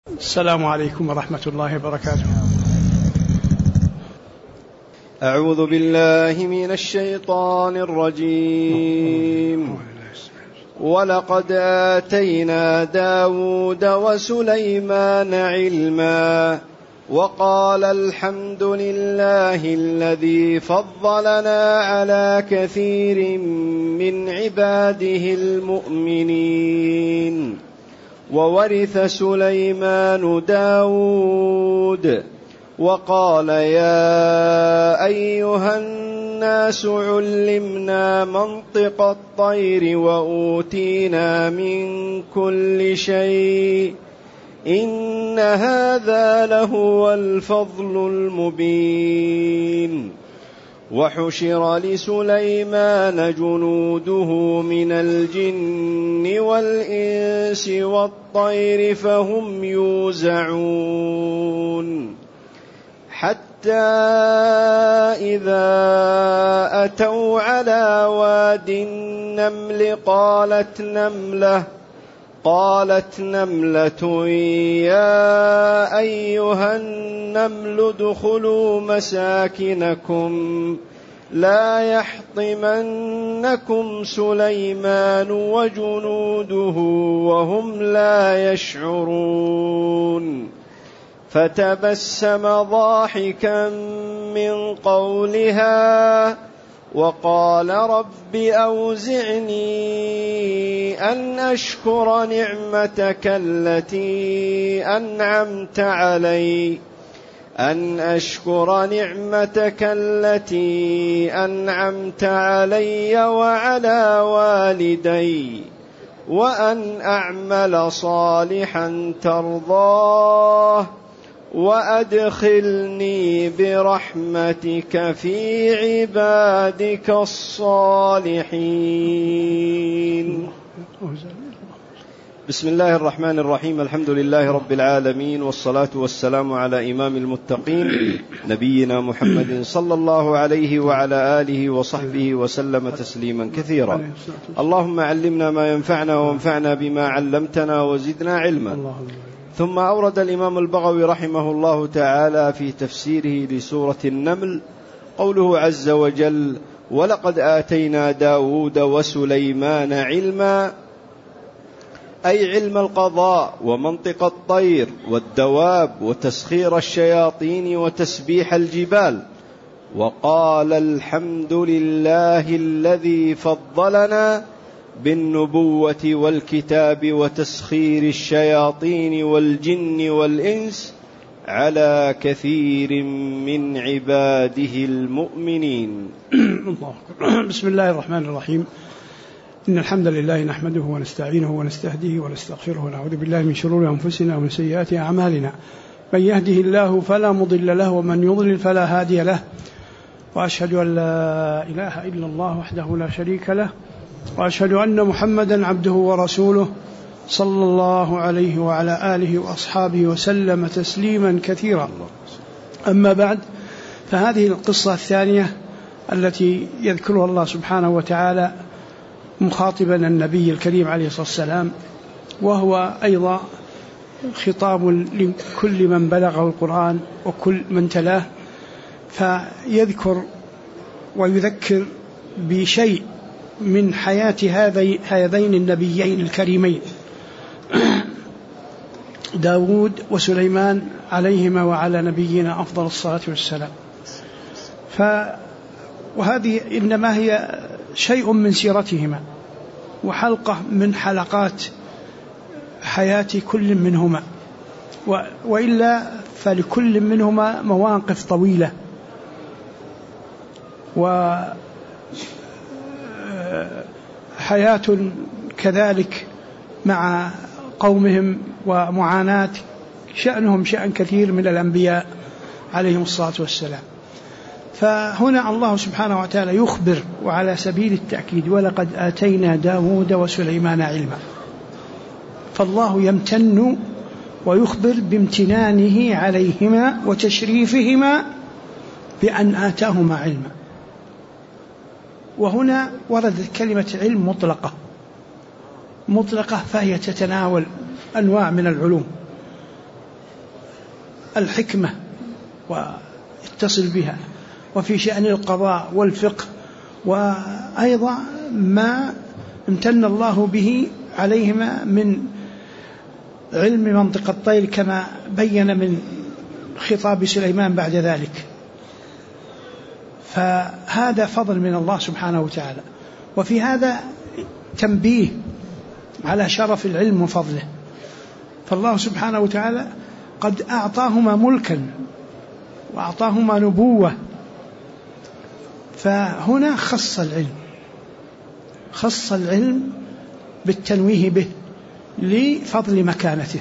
السلام عليكم ورحمة الله وبركاته. أعوذ بالله من الشيطان الرجيم. ولقد آتينا داود وسليمان علما وقال الحمد لله الذي فضلنا على كثير من عباده المؤمنين. وورث سليمان داود وقال يا أيها الناس علمنا منطق الطير وأوتينا من كل شيء إن هذا لهو الفضل المبين. وحشر لسليمان جنوده من الجن والإنس والطير فهم يوزعون حتى إذا أتوا على واد النمل قالت نملة يا أيها النمل ادخلوا مساكنكم لا يحطمنكم سليمان وجنوده وهم لا يشعرون. فتبسم ضاحكا من قولها وقال رب أوزعني أن أشكر نعمتك التي أنعمت علي وعلى والدي وأن أعمل صالحا ترضاه وأدخلني برحمتك في عبادك الصالحين. بسم الله الرحمن الرحيم. الحمد لله رب العالمين، والصلاة والسلام على إمام المتقين نبينا محمد صلى الله عليه وعلى آله وصحبه وسلم تسليما كثيرا. اللهم علمنا ما ينفعنا وانفعنا بما علمتنا وزدنا علما. ثم أورد الإمام البغوي رحمه الله تعالى في تفسيره لسورة النمل قوله عز وجل ولقد آتينا داود وسليمان علما، أي علم القضاء ومنطق الطير والدواب وتسخير الشياطين وتسبيح الجبال. وقال الحمد لله الذي فضلنا بالنبوة والكتاب وتسخير الشياطين والجن والإنس على كثير من عباده المؤمنين. بسم الله الرحمن الرحيم. إن الحمد لله نحمده ونستعينه ونستهديه ونستغفره ونعوذ بالله من شرور أنفسنا ومن سيئات أعمالنا. من يهده الله فلا مضل له ومن يضلل فلا هادي له. وأشهد أن لا إله إلا الله وحده لا شريك له، وأشهد أن محمدا عبده ورسوله صلى الله عليه وعلى آله وأصحابه وسلم تسليما كثيرا. أما بعد، فهذه القصة الثانية التي يذكرها الله سبحانه وتعالى مخاطبا النبي الكريم عليه الصلاة والسلام، وهو أيضا خطاب لكل من بلغه القرآن وكل من تلاه، فيذكر ويذكر بشيء من حياة هذين النبيين الكريمين داود وسليمان عليهما وعلى نبينا أفضل الصلاة والسلام. وهذه إنما هي شيء من سيرتهما وحلقة من حلقات حياة كل منهما، وإلا فلكل منهما مواقف طويلة وحياة كذلك مع قومهم ومعاناة شأنهم شأن كثير من الأنبياء عليهم الصلاة والسلام. فهنا الله سبحانه وتعالى يخبر وعلى سبيل التأكيد ولقد آتينا داود وسليمان علما، فالله يمتن ويخبر بامتنانه عليهما وتشريفهما بأن آتاهما علما. وهنا وردت كلمة علم مطلقة، فهي تتناول أنواع من العلوم، الحكمة ويتصل بها، وفي شأن القضاء والفقه، وأيضا ما امتن الله به عليهما من علم منطق الطير كما بين من خطاب سليمان بعد ذلك. فهذا فضل من الله سبحانه وتعالى. وفي هذا تنبيه على شرف العلم وفضله، فالله سبحانه وتعالى قد أعطاهما ملكا وأعطاهما نبوة، فهنا خص العلم بالتنويه به لفضل مكانته،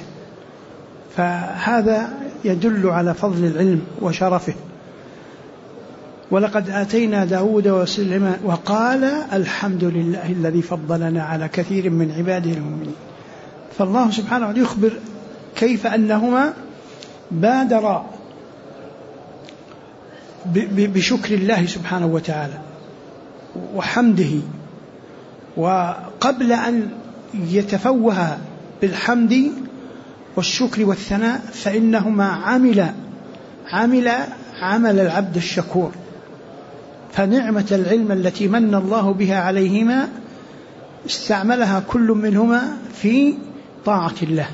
فهذا يدل على فضل العلم وشرفه. ولقد آتينا داود وسليمان وقال الحمد لله الذي فضلنا على كثير من عباده المؤمنين. فالله سبحانه وتعالى يخبر كيف أنهما بادرا بشكر الله سبحانه وتعالى وحمده، وقبل أن يتفوه بالحمد والشكر والثناء فإنهما عمل العبد الشكور. فنعمة العلم التي من الله بها عليهما استعملها كل منهما في طاعة الله،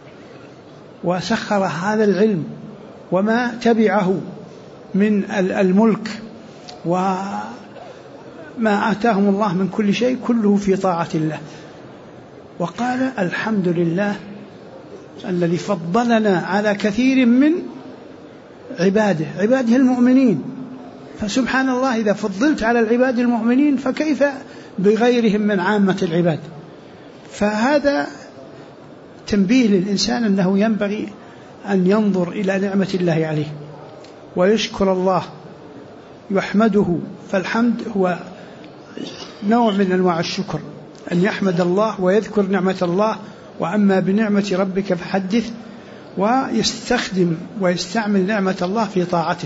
وسخر هذا العلم وما تبعه من الملك وما آتاهم الله من كل شيء كله في طاعة الله. وقال الحمد لله الذي فضلنا على كثير من عباده المؤمنين. فسبحان الله، إذا فضلت على العباد المؤمنين فكيف بغيرهم من عامة العباد؟ فهذا تنبيه للإنسان أنه ينبغي أن ينظر إلى نعمة الله عليه ويشكر الله يحمده. فالحمد هو نوع من أنواع الشكر، أن يحمد الله ويذكر نعمة الله، وأما بنعمة ربك فحدث، ويستخدم ويستعمل نعمة الله في طاعته.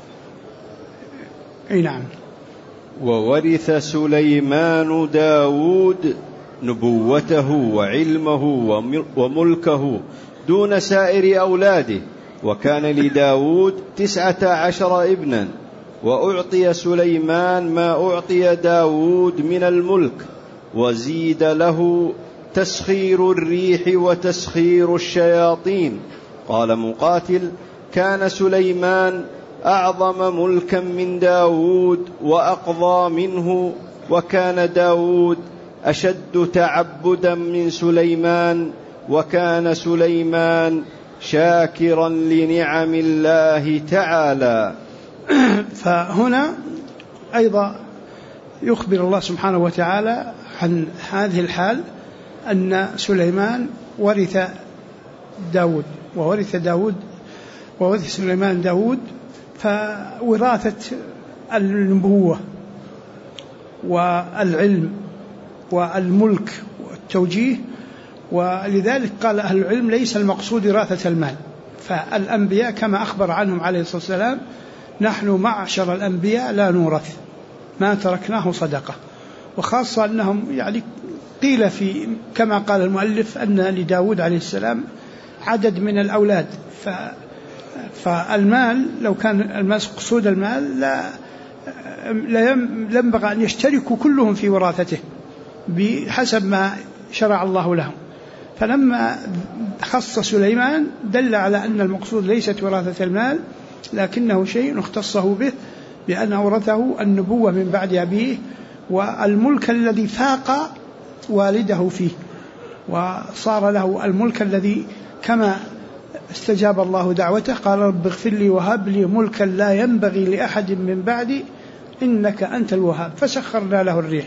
أي نعم. وورث سليمان داود نبوته وعلمه وملكه دون سائر أولاده، وكان لداود 19 ابنا، وأعطي سليمان ما أعطي داود من الملك، وزيد له تسخير الريح وتسخير الشياطين. قال مقاتل: كان سليمان أعظم ملكا من داود وأقضى منه، وكان داود أشد تعبدا من سليمان، وكان سليمان شاكرا لنعم الله تعالى. فهنا أيضا يخبر الله سبحانه وتعالى عن هذه الحال، أن سليمان ورث سليمان داود، فوراثة النبوة والعلم والملك والتوجيه. ولذلك قال أهل العلم: ليس المقصود وراثة المال، فالأنبياء كما أخبر عنهم عليه الصلاة والسلام: نحن معشر الأنبياء لا نورث، ما تركناه صدقة. وخاصة أنهم قيل في كما قال المؤلف أن لداود عليه السلام عدد من الأولاد، فالمال لو كان المقصود المال لا ينبغي أن يشتركوا كلهم في وراثته بحسب ما شرع الله لهم. فلما خص سليمان دل على أن المقصود ليست وراثة المال، لكنه شيء اختصه به بأن أورثه النبوة من بعد أبيه، والملك الذي فاق والده فيه، وصار له الملك الذي كما استجاب الله دعوته: قال رب اغفر لي وهب لي ملكا لا ينبغي لأحد من بعدي إنك أنت الوهاب. فسخرنا له الريح.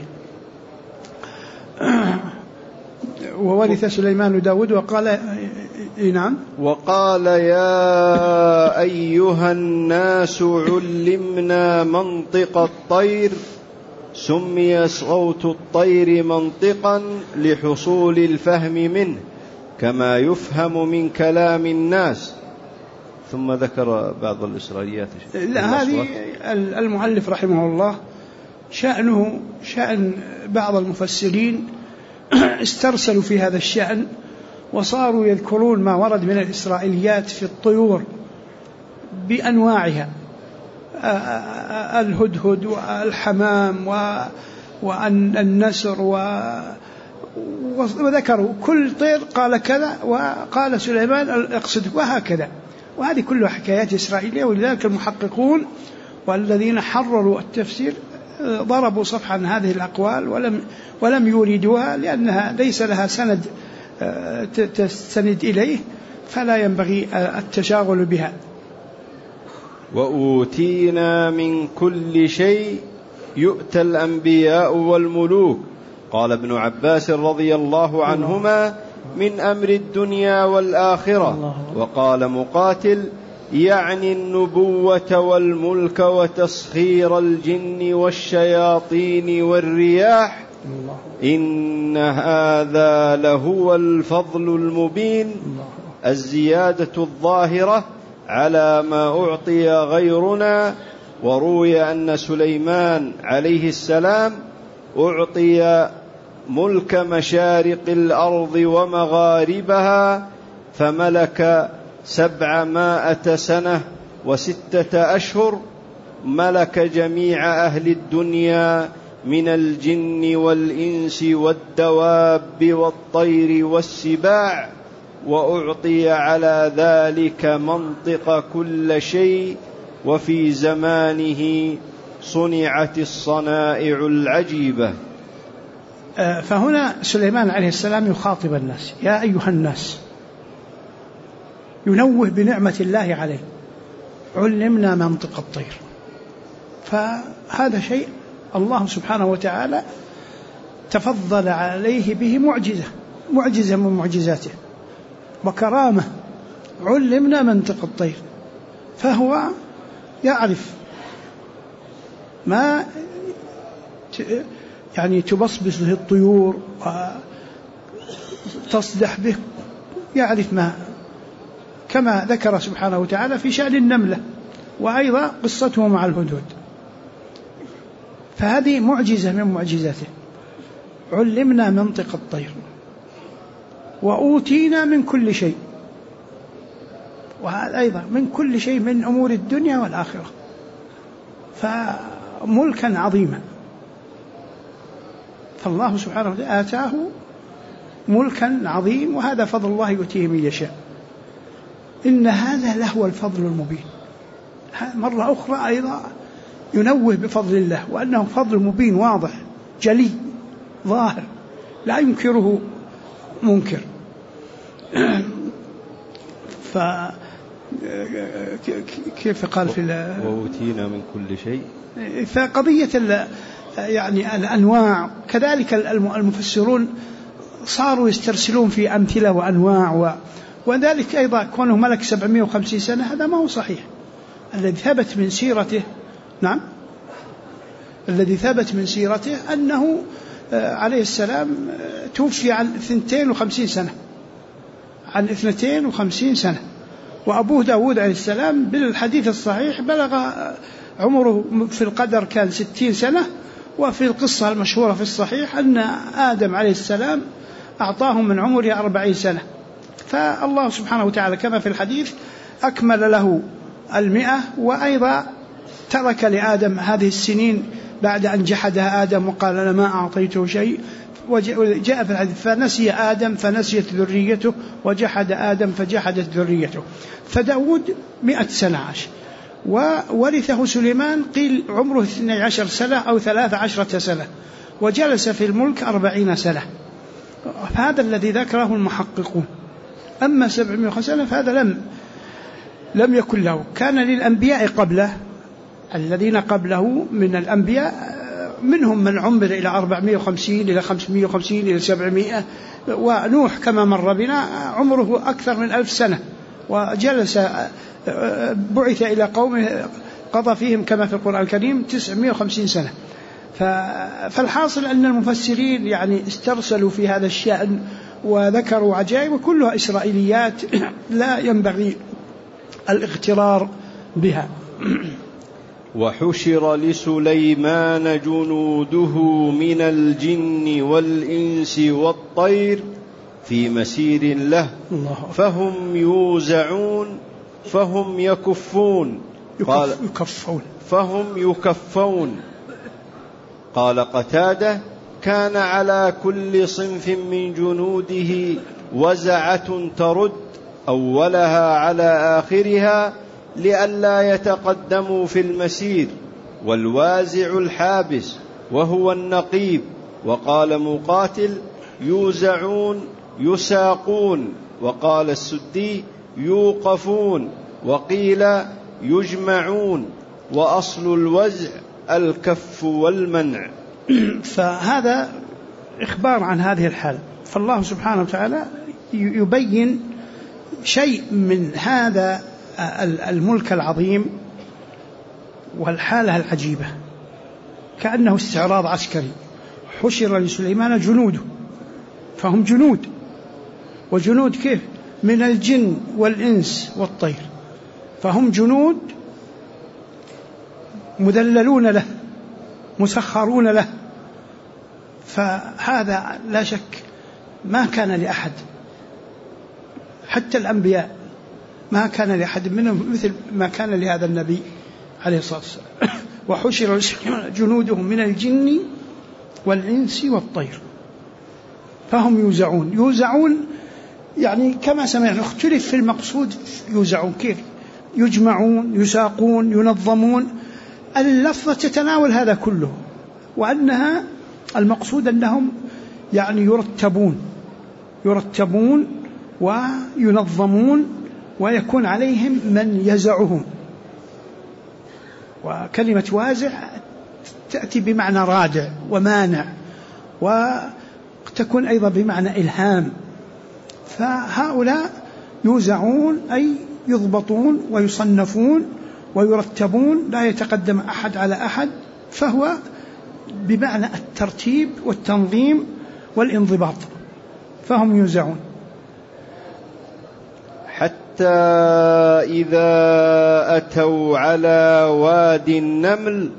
وورث سليمان داود وقال: نعم. وقال: يا أيها الناس علمنا منطق الطير، سمي صوت الطير منطقا لحصول الفهم منه كما يفهم من كلام الناس. ثم ذكر بعض الإسرائيليات. لا، هذه المؤلف رحمه الله شأنه شأن بعض المفسرين استرسلوا في هذا الشأن، وصاروا يذكرون ما ورد من الإسرائيليات في الطيور بأنواعها، الهدهد والحمام والنسر، وذكروا كل طير قال كذا، وقال سليمان اقصد، وهكذا. وهذه كلها حكايات إسرائيلية. ولذلك المحققون والذين حرروا التفسير ضربوا صفحا هذه الأقوال ولم يوردوها، لأنها ليس لها سند تستند إليه، فلا ينبغي التشاغل بها. وأوتينا من كل شيء يؤتى الأنبياء والملوك. قال ابن عباس رضي الله عنهما: من أمر الدنيا والآخرة. وقال مقاتل: يعني النبوة والملك وتسخير الجن والشياطين والرياح. إن هذا لهو الفضل المبين، الزيادة الظاهرة على ما أعطي غيرنا. وروي أن سليمان عليه السلام أعطي ملك مشارق الأرض ومغاربها، فملك 700 سنة و6 أشهر، ملك جميع أهل الدنيا من الجن والإنس والدواب والطير والسباع، وأعطي على ذلك منطق كل شيء، وفي زمانه صنعت الصنائع العجيبة. فهنا سليمان عليه السلام يخاطب الناس: يا أيها الناس، ينوه بنعمة الله عليه، علمنا منطق الطير. فهذا شيء الله سبحانه وتعالى تفضل عليه به، معجزة من معجزاته وكرامة. علمنا منطق الطير، فهو يعرف ما يعني تبصبص به الطيور وتصدح به، يعرف ما، كما ذكر سبحانه وتعالى في شأن النملة، وأيضا قصته مع الهدهد. فهذه معجزة من معجزاته. علمنا منطق الطير وأوتينا من كل شيء، وهذا أيضا من كل شيء من أمور الدنيا والآخرة، فملكا عظيما. فالله سبحانه وتعالى آتاه ملكا عظيم، وهذا فضل الله يؤتيه من يشاء. إن هذا لهو الفضل المبين. مرة أخرى أيضا ينوه بفضل الله، وأنه فضل مبين واضح جلي ظاهر لا ينكره منكر. كيف قال في وأوتينا من كل شيء. فقضية يعني الأنواع كذلك المفسرون صاروا يسترسلون في أمثلة وأنواع، وذلك أيضا كونه ملك 750 سنة هذا ما هو صحيح. الذي ثبت من سيرته، نعم، الذي ثبت من سيرته أنه عليه السلام توفي عن 52 سنة، عن 52 سنة. وأبوه داود عليه السلام بالحديث الصحيح بلغ عمره في القدر كان 60 سنة. وفي القصة المشهورة في الصحيح أن آدم عليه السلام أعطاه من عمره 40 سنة. فالله سبحانه وتعالى كما في الحديث أكمل له 100، وأيضا ترك لآدم هذه السنين بعد أن جحدها آدم وقال أنا ما أعطيته شيء. وجاء في الحديث فنسي آدم فنسيت ذريته، وجحد آدم فجحدت ذريته. فداود 100 سنة عاش. وورثه سليمان قيل عمره 12 سنة أو 13 سنة، وجلس في الملك 40 سنة. هذا الذي ذكره المحققون. أما 700 سنة فهذا لم يكن له. كان للأنبياء قبله، الذين قبله من الأنبياء منهم من عمر إلى 450 إلى 550 إلى 700. ونوح كما مر بنا عمره أكثر من 1000 سنة، وجلس بعث إلى قومه قضى فيهم كما في القرآن الكريم 950 سنة. فالحاصل أن المفسرين يعني استرسلوا في هذا الشأن وذكروا عجائب، وكلها إسرائيليات لا ينبغي الاغترار بها. وحشر لسليمان جنوده من الجن والإنس والطير في مسير له، فهم يوزعون فهم يكفون. فهم يكفون. قال قتادة: كان على كل صنف من جنوده وزعة ترد أولها على آخرها لئلا يتقدموا في المسير، والوازع الحابس وهو النقيب. وقال مقاتل: يوزعون يساقون. وقال السدي: يوقفون. وقيل: يجمعون. وأصل الوزع الكف والمنع. فهذا إخبار عن هذه الحال. فالله سبحانه وتعالى يبين شيء من هذا الملك العظيم والحالة العجيبة، كأنه استعراض عسكري. حشر لسليمان جنوده، فهم جنود. وجنود كيف؟ من الجن والإنس والطير، فهم جنود مذللون له مسخرون له. فهذا لا شك ما كان لأحد، حتى الأنبياء ما كان لأحد منهم مثل ما كان لهذا النبي عليه الصلاة والسلام. وحشر جنودهم من الجن والإنس والطير فهم يوزعون. يوزعون يعني كما سمعنا اختلف في المقصود. يوزعون كيف؟ يجمعون، يساقون، ينظمون. اللفظة تتناول هذا كله، وأنها المقصود أنهم يعني يرتبون وينظمون، ويكون عليهم من يزعهم. وكلمة وازع تأتي بمعنى رادع ومانع، وتكون أيضا بمعنى إلهام. فهؤلاء يوزعون أي يضبطون ويصنفون ويرتبون، لا يتقدم أحد على أحد، فهو بمعنى الترتيب والتنظيم والانضباط. فهم يوزعون. حتى إذا أتوا على وادي النمل،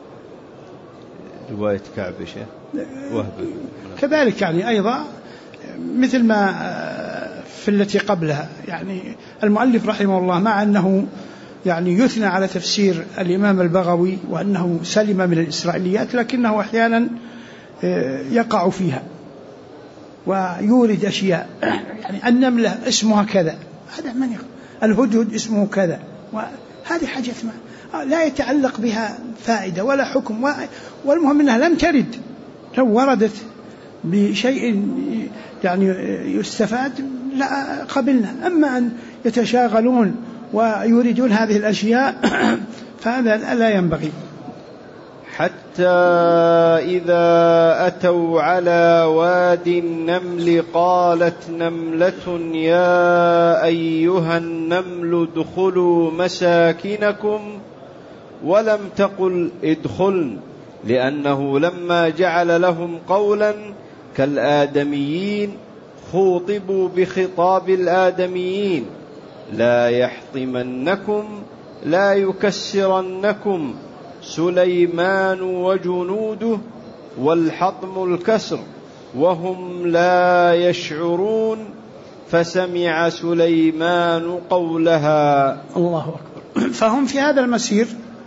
رواية كعبشة وهب كذلك يعني أيضا مثل ما في التي قبلها. يعني المؤلف رحمه الله مع أنه يعني يثنى على تفسير الإمام البغوي وأنه سلم من الإسرائيليات، لكنه أحيانا يقع فيها ويورد أشياء. يعني النملة اسمها كذا، هذا من يقول الهدهد اسمه كذا، وهذه حاجة لا يتعلق بها فائدة ولا حكم، والمهم أنها لم ترد. لو وردت بشيء يعني يستفاد لا قبلنا، أما أن يتشاغلون ويريدون هذه الأشياء فهذا لا ينبغي. حتى إذا أتوا على وادي النمل قالت نملة يا أيها النمل ادخلوا مساكنكم ولم تقل ادخلن، لأنه لما جعل لهم قولا كالآدميين خوطبوا بخطاب الآدميين. لا يحطمنكم لا يكسرنكم سليمان وجنوده، والحطم الكسر وهم لا يشعرون، فسمع سليمان قولها. الله أكبر. فهم في هذا المسير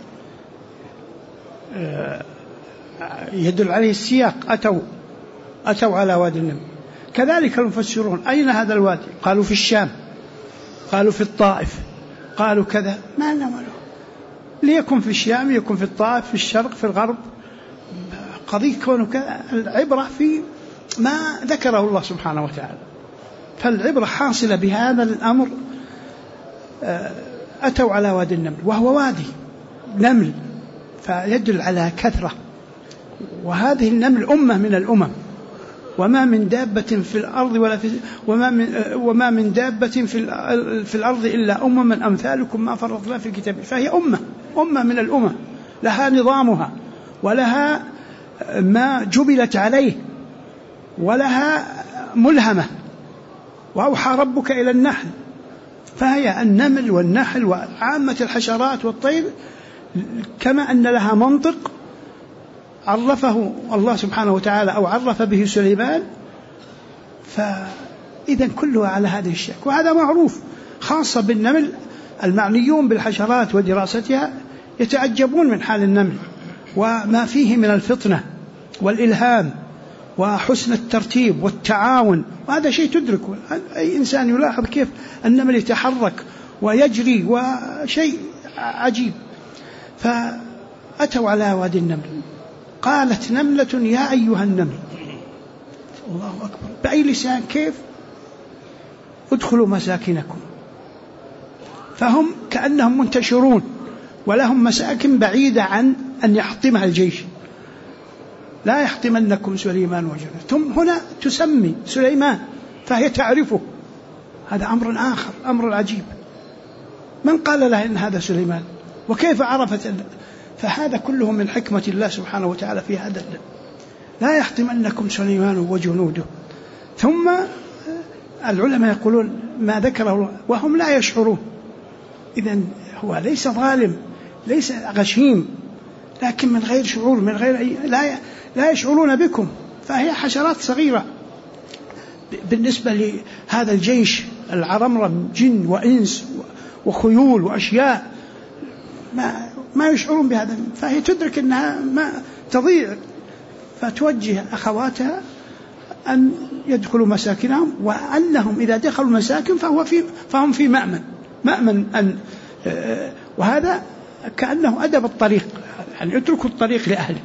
يدل عليه السياق، أتوا على وادي النمل. كذلك المفسرون أين هذا الوادي؟ قالوا في الشام، قالوا في الطائف، قالوا كذا. ما نعمله ليكن في الشام، يكن في الطائف، في الشرق، في الغرب، قضية كونه كذا. العبرة في ما ذكره الله سبحانه وتعالى، فالعبرة حاصلة بهذا الأمر. أتوا على وادي النمل وهو وادي نمل، فيدل على كثرة. وهذه النمل أمة من الأمم، وما من دابة في الأرض وما من دابة في الأرض إلا أمما أمثالكم ما فرطنا في الكتاب. فهي أمة من الأمم، لها نظامها ولها ما جبلت عليه ولها ملهمة. وأوحى ربك إلى النحل، فهي النمل والنحل وعامة الحشرات والطير كما أن لها منطق عرفه الله سبحانه وتعالى أو عرف به سليمان، فإذا كلها على هذه الشكل. وهذا معروف خاصة بالنمل، المعنيون بالحشرات ودراستها يتعجبون من حال النمل وما فيه من الفطنة والإلهام وحسن الترتيب والتعاون، وهذا شيء تدركه أي إنسان يلاحظ كيف النمل يتحرك ويجري، وشيء عجيب. فأتوا على وادي النمل، قالت نملة يا أيها النمل، الله أكبر، بأي لسان كيف؟ ادخلوا مساكنكم. فهم كأنهم منتشرون ولهم مساكن بعيدة عن أن يحطمها الجيش، لا يحطمنكم سليمان وجنوده. ثم هنا تسمي سليمان فهي تعرفه، هذا أمر آخر، أمر عجيب. من قال لها إن هذا سليمان؟ وكيف عرفت؟ فهذا كله من حكمة الله سبحانه وتعالى في هذا، لا يحطمنكم سليمان وجنوده. ثم العلماء يقولون ما ذكره وهم لا يشعرون، إذن هو ليس ظالم، ليس غشيم، لكن من غير شعور، من غير لا يشعرون بكم. فهي حشرات صغيرة بالنسبة لهذا الجيش العرمرم، جن وإنس وخيول وأشياء ما يشعرون بهذا. فهي تدرك أنها ما تضيع، فتوجه أخواتها أن يدخلوا مساكنهم، وأنهم إذا دخلوا المساكن فهم في مأمن أن، وهذا كأنه أدب الطريق، يعني اتركوا الطريق لأهله.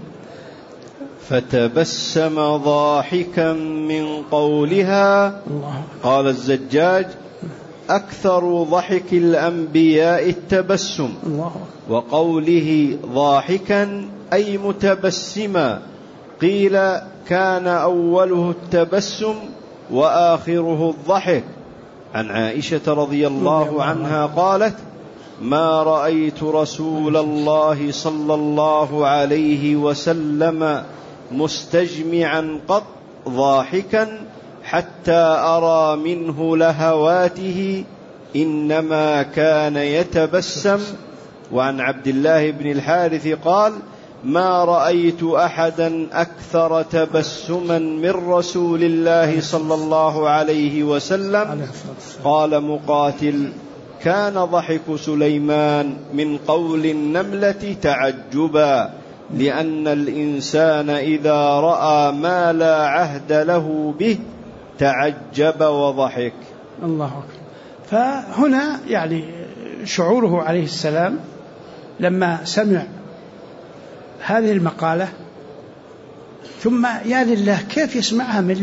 فتبسم ضاحكا من قولها. قال الزجاج: أكثر ضحك الأنبياء التبسم، وقوله ضاحكا أي متبسما. قيل كان أوله التبسم وآخره الضحك. عن عائشة رضي الله عنها قالت: ما رأيت رسول الله صلى الله عليه وسلم مستجمعا قط ضاحكا حتى أرى منه لهواته، إنما كان يتبسم. وعن عبد الله بن الحارث قال: ما رأيت أحدا أكثر تبسما من رسول الله صلى الله عليه وسلم. قال مقاتل: كان ضحك سليمان من قول النملة تعجبا، لأن الإنسان إذا رأى ما لا عهد له به تعجب وضحك. الله أكبر. فهنا يعني شعوره عليه السلام لما سمع هذه المقالة، ثم يا لله كيف يسمعها من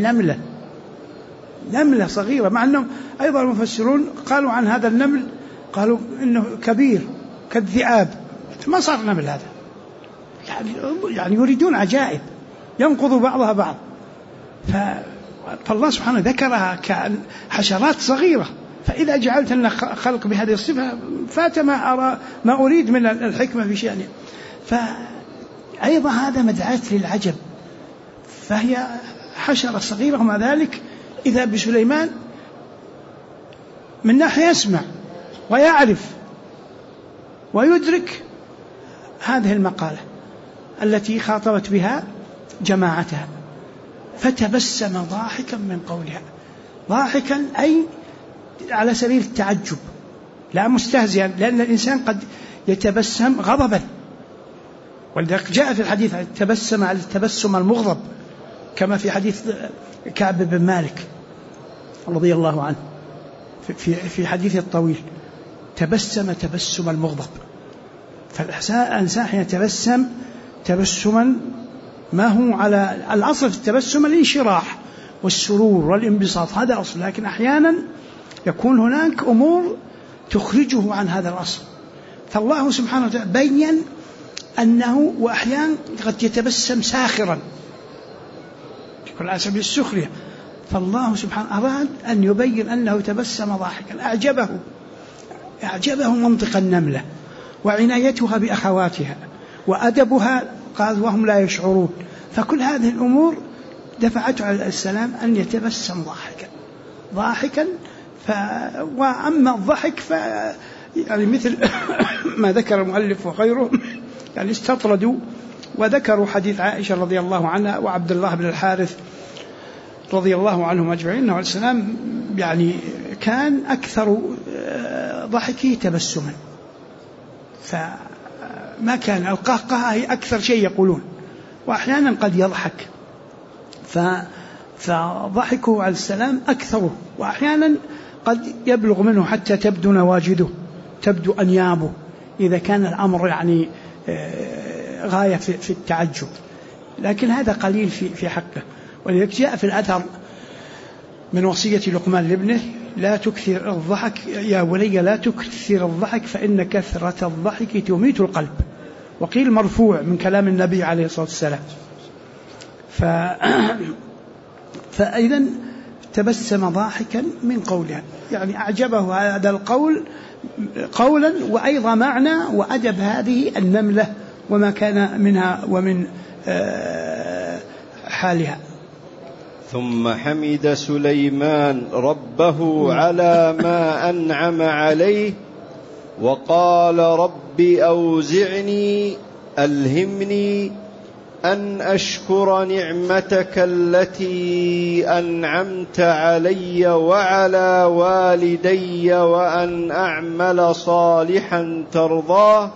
نملة صغيرة، مع أنهم أيضا المفسرون قالوا عن هذا النمل، قالوا إنه كبير كالذئاب، ما صار نمل هذا، يعني يريدون عجائب ينقض بعضها بعض. فالله سبحانه ذكرها كحشرات صغيرة، فإذا جعلت لنا خلق بهذه الصفة فات ما أريد من الحكمة في شأنه. فأيضا هذا مدعاة للعجب، فهي حشرة صغيرة، ومع ذلك إذا بسليمان من ناحية يسمع ويعرف ويدرك هذه المقالة التي خاطبت بها جماعتها. فتبسم ضاحكا من قولها، ضاحكا أي على سبيل التعجب لا مستهزئا، لأن الإنسان قد يتبسم غضبا، ولذلك جاء في الحديث تبسم على التبسم المغضب، كما في حديث كعب بن مالك رضي الله عنه في حديث الطويل، تبسم تبسم المغضب. فالإنسان حين يتبسم تبسما ما هو على الأصل في التبسم الانشراح والسرور والانبساط، هذا أصل، لكن أحيانا يكون هناك أمور تخرجه عن هذا الأصل. فالله سبحانه وتعالى بين أنه وأحيانا قد يتبسم ساخرا يكون على سبيل السخرية، فالله سبحانه أراد أن يبين أنه تبسم ضاحكا، أعجبه منطق النملة وعنايتها بأخواتها وأدبها، قال وهم لا يشعرون. فكل هذه الأمور دفعته على السلام أن يتبسم ضاحكا. وأما الضحك يعني مثل ما ذكر المؤلف وغيره، يعني استطردوا وذكروا حديث عائشة رضي الله عنها وعبد الله بن الحارث رضي الله عنهم أجمعين، أنه السلام يعني كان أكثر ضحكه تبسما، فما كان القهقه هي أكثر شيء يقولون، وأحيانا قد يضحك، فضحكه عليه السلام أكثره، وأحيانا قد يبلغ منه حتى تبدو نواجده، تبدو أنيابه، إذا كان الأمر يعني غاية في التعجب، لكن هذا قليل في حقه. ولذلك جاء في الأثر من وصية لقمان لابنه: لا تكثر الضحك يا بني، لا تكثر الضحك فإن كثرة الضحك تميت القلب. وقيل مرفوع من كلام النبي عليه الصلاة والسلام. فإذا تبسم ضاحكا من قولها، يعني أعجبه هذا القول قولا وأيضا معنى وأدب هذه النملة وما كان منها ومن حالها. ثم حمد سليمان ربه على ما أنعم عليه، وقال رب أوزعني ألهمني أن أشكر نعمتك التي أنعمت علي وعلى والدي وأن أعمل صالحا ترضاه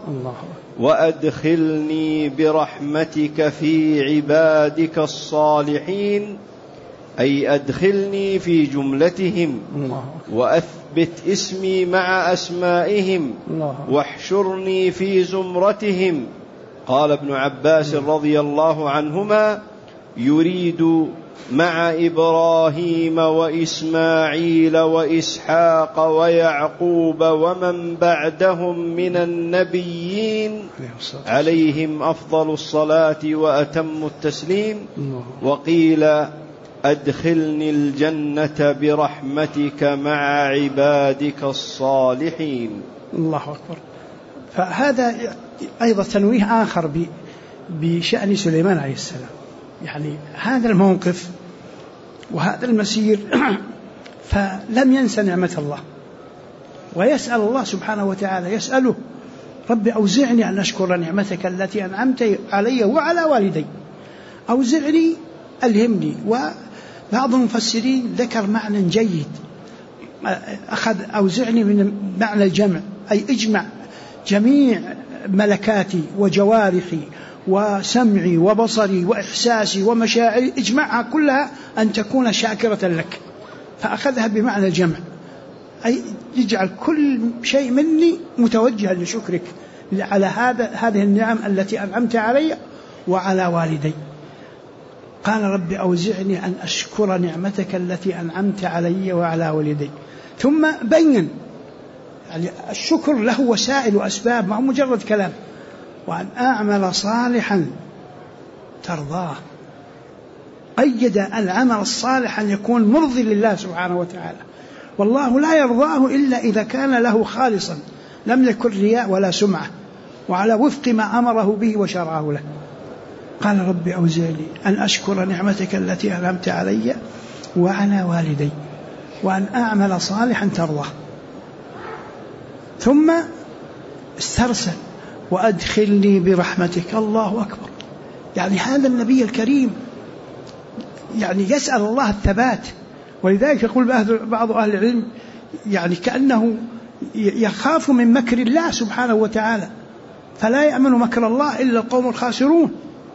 وأدخلني برحمتك في عبادك الصالحين، أي أدخلني في جملتهم وأثبت اسمي مع أسمائهم واحشرني في زمرتهم. قال ابن عباس رضي الله عنهما: يريد مع إبراهيم وإسماعيل وإسحاق ويعقوب ومن بعدهم من النبيين عليهم أفضل الصلاة وأتم التسليم. وقيل: أدخلني الجنة برحمتك مع عبادك الصالحين. الله أكبر. فهذا أيضا تنويه آخر بشأن سليمان عليه السلام، يعني هذا الموقف وهذا المسير فلم ينسى نعمة الله، ويسأل الله سبحانه وتعالى، يسأله: رب أوزعني أن أشكر نعمتك التي أنعمت علي وعلى والدي. أوزعني، ألهمني. وبعض المفسرين ذكر معنى جيد، أخذ أوزعني من معنى الجمع، أي اجمع جميع ملكاتي وجوارحي وسمعي وبصري وإحساسي ومشاعري، اجمعها كلها أن تكون شاكرة لك. فأخذها بمعنى الجمع، أي يجعل كل شيء مني متوجها لشكرك على هذه النعم التي أنعمت علي وعلى والدي. قال: رب أوزعني أن أشكر نعمتك التي أنعمت علي وعلى والدي. ثم بين يعني الشكر له وسائل وأسباب، ما هو مجرد كلام. وأن أعمل صالحا ترضاه، قيد العمل الصالح أن يكون مرضي لله سبحانه وتعالى، والله لا يرضاه إلا إذا كان له خالصا، لم يكن رياء ولا سمعة، وعلى وفق ما أمره به وشرعه له. قال: رب أوزعني أن أشكر نعمتك التي أنعمت علي وعلى والدي وأن أعمل صالحا ترضاه. ثم استرسل: وأدخلني برحمتك. الله أكبر. يعني هذا النبي الكريم يعني يسأل الله الثبات، ولذلك يقول بعض أهل العلم يعني كأنه يخاف من مكر الله سبحانه وتعالى، فلا يأمن مكر الله إلا القوم الخاسرون،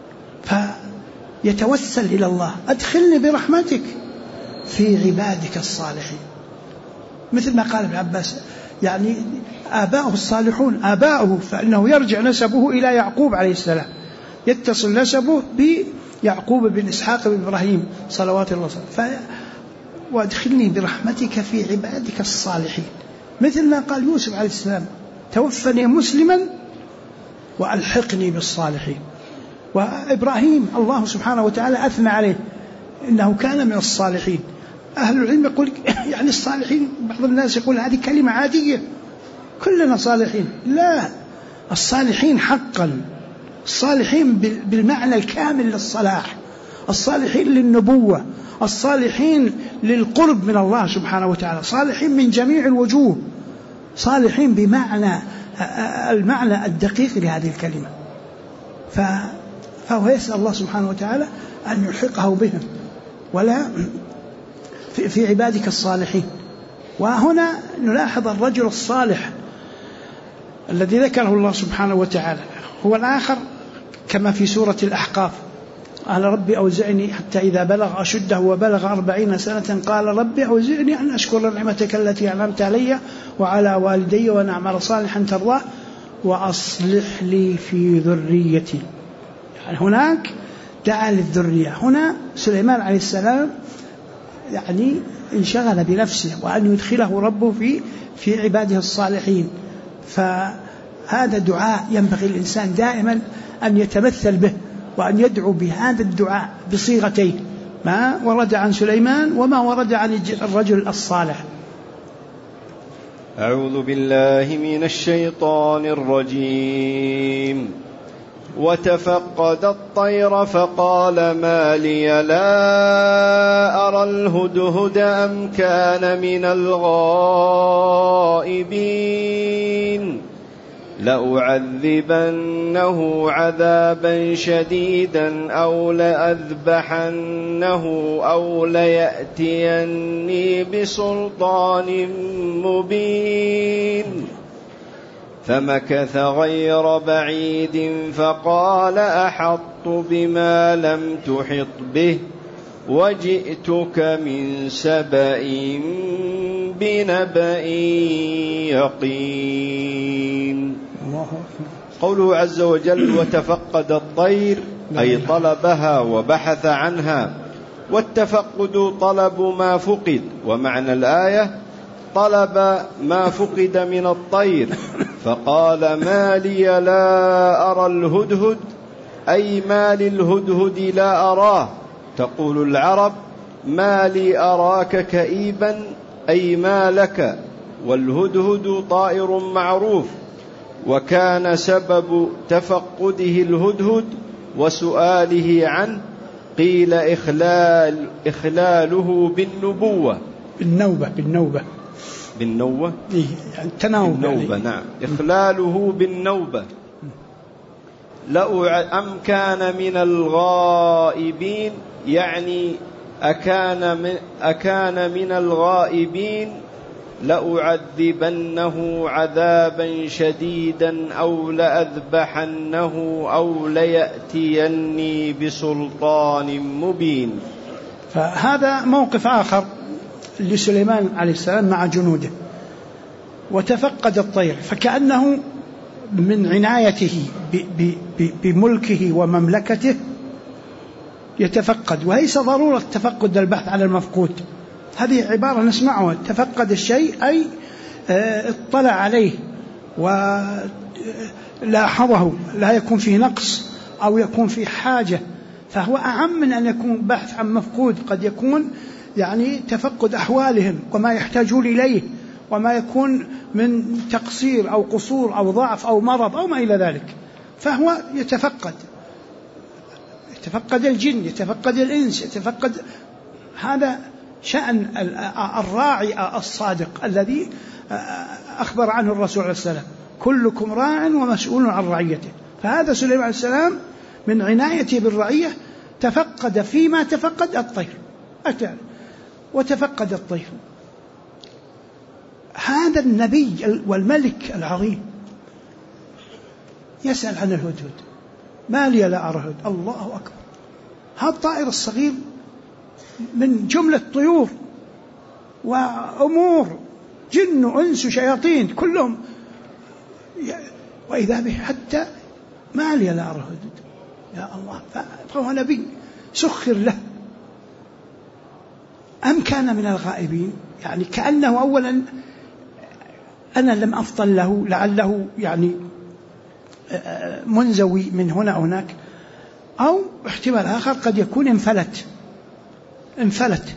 فيتوسل إلى الله: أدخلني برحمتك في عبادك الصالحين. مثل ما قال ابن عباس، يعني آباؤه الصالحون، آباؤه فإنه يرجع نسبه إلى يعقوب عليه السلام، يتصل نسبه بيعقوب بن إسحاق بن إبراهيم صلوات الله وسلامه. وأدخلني برحمتك في عبادك الصالحين، مثل ما قال يوسف عليه السلام: توفني مسلما وألحقني بالصالحين. وإبراهيم الله سبحانه وتعالى أثنى عليه إنه كان من الصالحين. أهل العلم يقول يعني الصالحين، بعض الناس يقول هذه كلمة عادية، كلنا صالحين. لا، الصالحين حقا، الصالحين بالمعنى الكامل للصلاح، الصالحين للنبوة، الصالحين للقرب من الله سبحانه وتعالى، صالحين من جميع الوجوه، صالحين بمعنى المعنى الدقيق لهذه الكلمة. فهو يسأل الله سبحانه وتعالى أن يلحقه بهم ولا في عبادك الصالحين. وهنا نلاحظ الرجل الصالح الذي ذكره الله سبحانه وتعالى هو الآخر كما في سورة الأحقاف: قال ربي أوزعني، حتى إذا بلغ أشده وبلغ 40 سنة قال ربي أوزعني أن أشكر نعمتك التي أنعمت علي وعلى والدي وأن أعمل صالحا ترضاه وأصلح لي في ذريتي. يعني هناك دعا للذرية. هنا سليمان عليه السلام يعني انشغل بنفسه وأن يدخله ربه في عباده الصالحين، فهذا دعاء ينبغي الإنسان دائما أن يتمثل به وأن يدعو بهذا الدعاء بصيغتين: ما ورد عن سليمان وما ورد عن الرجل الصالح. أعوذ بالله من الشيطان الرجيم. وتفقد الطير فقال ما لي لا أرى الهدهد أم كان من الغائبين لأعذبنه عذابا شديدا أو لأذبحنه أو ليأتيني بسلطان مبين. فمكث غير بعيد فقال أحطت بما لم تحط به وجئتك من سبأ بنبأ يقين. قوله عز وجل: وتفقد الطير، أي طلبها وبحث عنها، والتفقد طلب ما فقد، ومعنى الآية طلب ما فقد من الطير. فقال ما لي لا أرى الهدهد، أي ما للهدهد لا أراه. تقول العرب: ما لي أراك كئيبا، أي ما لك. والهدهد طائر معروف، وكان سبب تفقده الهدهد وسؤاله عنه قيل إخلاله بالنوبة. يعني التناوب، بالنوبة نعم، إخلاله بالنوبة. أم كان من الغائبين، يعني أكان من الغائبين لأعذبنه عذابا شديدا أو لأذبحنه أو ليأتيني بسلطان مبين. فهذا موقف آخر لسليمان عليه السلام مع جنوده. وتفقد الطير، فكأنه من عنايته بملكه ومملكته يتفقد، وليس ضرورة تفقد البحث عن المفقود. هذه عبارة نسمعها: تفقد الشيء أي اطلع عليه ولاحظه، لا يكون فيه نقص أو يكون فيه حاجة. فهو أعم من أن يكون بحث عن مفقود، قد يكون يعني تفقد أحوالهم وما يحتاجون إليه وما يكون من تقصير أو قصور أو ضعف أو مرض أو ما إلى ذلك. فهو يتفقد الجن، يتفقد الإنس، يتفقد. هذا شأن الراعي الصادق الذي أخبر عنه الرسول عليه السلام: كلكم راع ومسؤول عن رعيته. فهذا سليمان عليه السلام من عنايته بالرعية تفقد فيما تفقد الطير، وتفقد الطير. هذا النبي والملك العظيم يسأل عن الهدهد: ما لي لا أرى الهدهد. الله أكبر! هذا الطائر الصغير من جملة طيور وأمور، جن وإنس وشياطين كلهم، وإذا به حتى ما لي لا أرى الهدهد. يا الله! فهو نبي سخر له. أم كان من الغائبين، يعني كأنه أولا أنا لم أفضل له، لعله يعني منزوي من هنا هناك، أو احتمال آخر قد يكون انفلت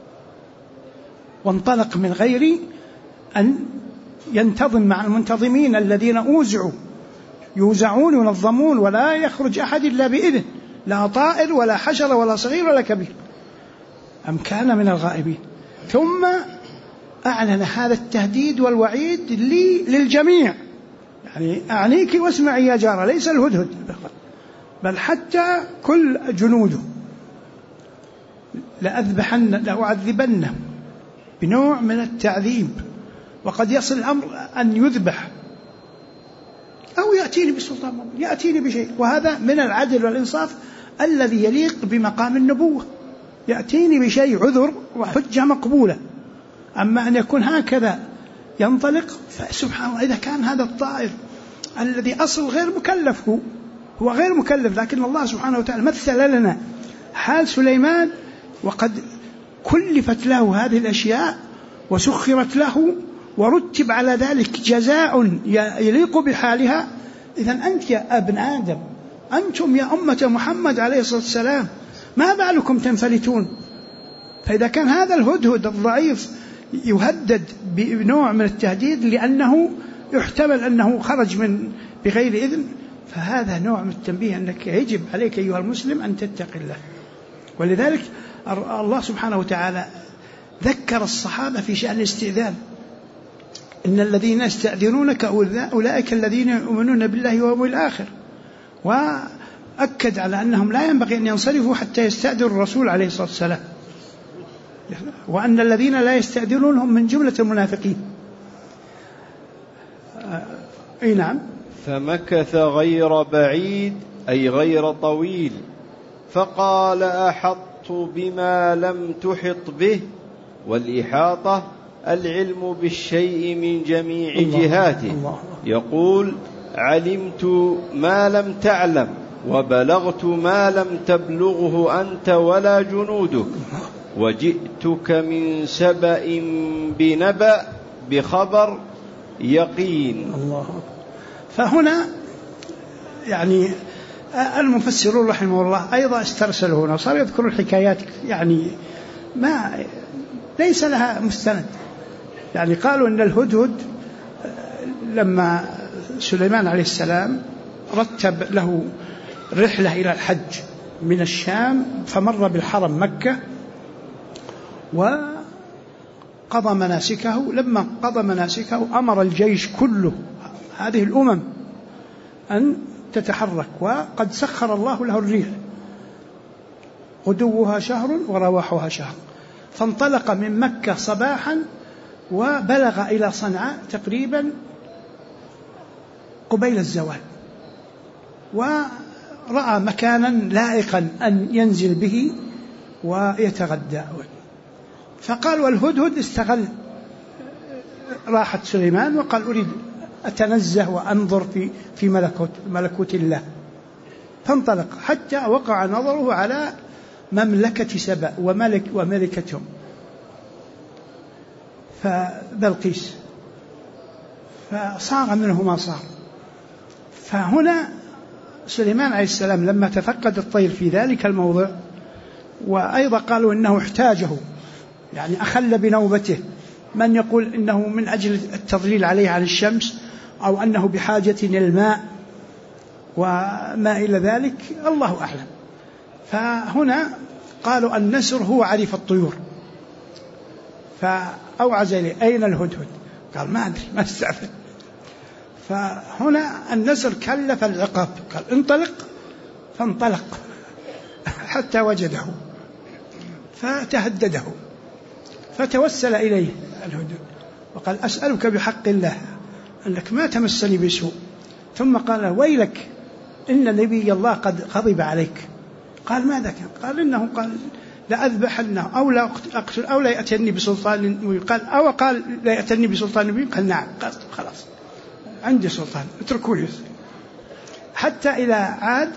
وانطلق من غير أن ينتظم مع المنتظمين الذين يوزعون وينظمون، ولا يخرج أحد إلا بإذن، لا طائر ولا حشرة ولا صغير ولا كبير. أم كان من الغائبين. ثم أعلن هذا التهديد والوعيد للجميع، يعني أعنيك واسمعي يا جارة، ليس الهدهد بل حتى كل جنوده: لأعذبنه بنوع من التعذيب، وقد يصل الأمر أن يذبح أو يأتيني بسلطان مبين، يأتيني بشيء، وهذا من العدل والإنصاف الذي يليق بمقام النبوة، يأتيني بشيء عذر وحجة مقبولة. أما أن يكون هكذا ينطلق، فسبحان الله، إذا كان هذا الطائر الذي أصل غير مكلف، هو غير مكلف، لكن الله سبحانه وتعالى مثل لنا حال سليمان وقد كلفت له هذه الأشياء وسخرت له ورتب على ذلك جزاء يليق بحالها. إذن أنت يا ابن آدم، أنتم يا أمة محمد عليه الصلاة والسلام، ما بالكم تنفلتون؟ فإذا كان هذا الهدهد الضعيف يهدد بنوع من التهديد لأنه يحتمل أنه خرج من بغير إذن، فهذا نوع من التنبيه أنك يجب عليك أيها المسلم أن تتقي الله. ولذلك الله سبحانه وتعالى ذكر الصحابة في شأن الاستئذان: إن الذين يستأذنونك أولئك الذين يؤمنون بالله واليوم الآخر، وأكد على أنهم لا ينبغي أن ينصرفوا حتى يستأذنوا الرسول عليه الصلاة والسلام، وأن الذين لا يستأذنونهم من جملة المنافقين. أي نعم. فمكث غير بعيد أي غير طويل، فقال: أحطت بما لم تحط به. والإحاطة العلم بالشيء من جميع جهاته. يقول: علمت ما لم تعلم، وبلغت ما لم تبلغه أنت ولا جنودك، وجئتك من سبأ بنبأ بخبر يقين. الله. فهنا يعني المفسرون رحمه الله أيضا استرسلوا هنا وصاروا يذكروا الحكايات يعني ما ليس لها مستند. يعني قالوا أن الهدهد لما سليمان عليه السلام رتب له رحلة إلى الحج من الشام، فمر بالحرم مكة وقضى مناسكه. لما قضى مناسكه أمر الجيش كله، هذه الأمم، أن تتحرك، وقد سخر الله له الريح غدوها شهر ورواحها شهر، فانطلق من مكة صباحا وبلغ إلى صنعاء تقريبا قبيل الزوال، ورأى مكانا لائقا أن ينزل به ويتغدى. فقال: والهدهد استغل راحة سليمان وقال: أريد أتنزه وأنظر في ملكوت الله. فانطلق حتى وقع نظره على مملكة سبأ وملكتهم فبلقيس، فصار منه ما صار. فهنا سليمان عليه السلام لما تفقد الطير في ذلك الموضع، وأيضا قالوا إنه احتاجه، يعني أخل بنوبته، من يقول إنه من أجل التضليل عليه عن الشمس، أو أنه بحاجة إلى الماء وما إلى ذلك، الله أعلم. فهنا قالوا النسر هو عريف الطيور، فأوعز إليه: أين الهدهد؟ قال: ما أدري، ما استعفل. فهنا النسر كلف العقاب، قال: انطلق. فانطلق حتى وجده فتهدده، فتوسل إليه الهدهد وقال: أسألك بحق الله أنك ما تمسني بسوء. ثم قال: ويلك، إن نبي الله قد غضب عليك. قال: ماذا كان؟ قال: إنه قال: لأذبحنه أو لا أقتل أو لا يأتني بسلطان مبين. قال: لا يأتني بسلطان مبين؟ قال: نعم. قال: خلاص، عندي سلطان، اتركوا لي. حتى إلى عاد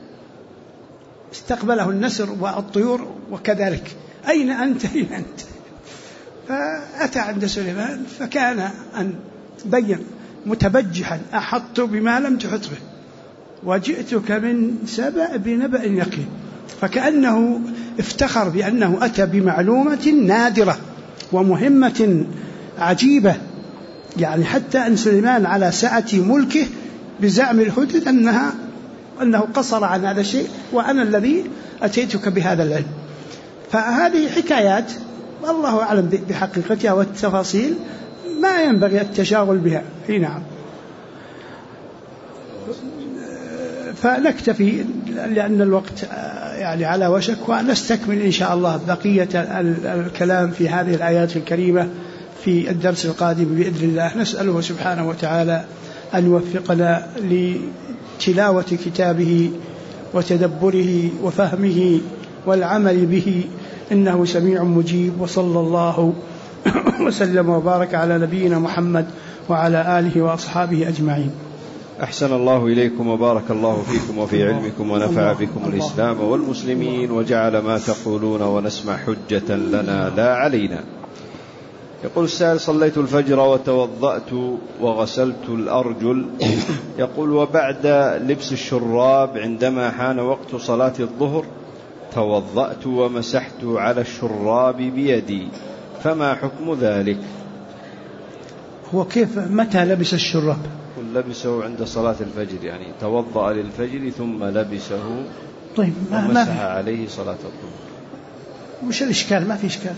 استقبله النسر والطيور وكذلك: أين أنت؟ أين أنت؟ فأتى عند سليمان، فكان أن بين متبجحا: أحط بما لم تحط به، وجئتك من سبأ بنبأ يقين. فكأنه افتخر بأنه أتى بمعلومة نادرة ومهمة عجيبة، يعني حتى أن سليمان على سعة ملكه بزعم الهدهد أنه قصر عن هذا الشيء، وأنا الذي أتيتك بهذا العلم. فهذه حكايات الله أعلم بحقيقتها والتفاصيل، ما ينبغي التشاغل بها. نعم. فنكتفي لأن الوقت يعني على وشك، ونستكمل إن شاء الله بقية الكلام في هذه الآيات الكريمة في الدرس القادم بإذن الله. نسأله سبحانه وتعالى أن يوفقنا لتلاوة كتابه وتدبره وفهمه والعمل به، إنه سميع مجيب. وصلى الله وسلم وبارك على نبينا محمد وعلى آله وأصحابه أجمعين. أحسن الله إليكم وبارك الله فيكم وفي علمكم ونفع بكم الإسلام والمسلمين، وجعل ما تقولون ونسمع حجة لنا لا علينا. يقول السائل: صليت الفجر وتوضأت وغسلت الأرجل. يقول: وبعد لبس الشراب عندما حان وقت صلاة الظهر توضأت ومسحت على الشراب بيدي، فما حكم ذلك؟ هو كيف متى لبس الشراب؟ لبسه عند صلاة الفجر، يعني توضأ للفجر ثم لبسه. طيب ومسح عليه صلاة الظهر. مش الإشكال، ما في إشكال.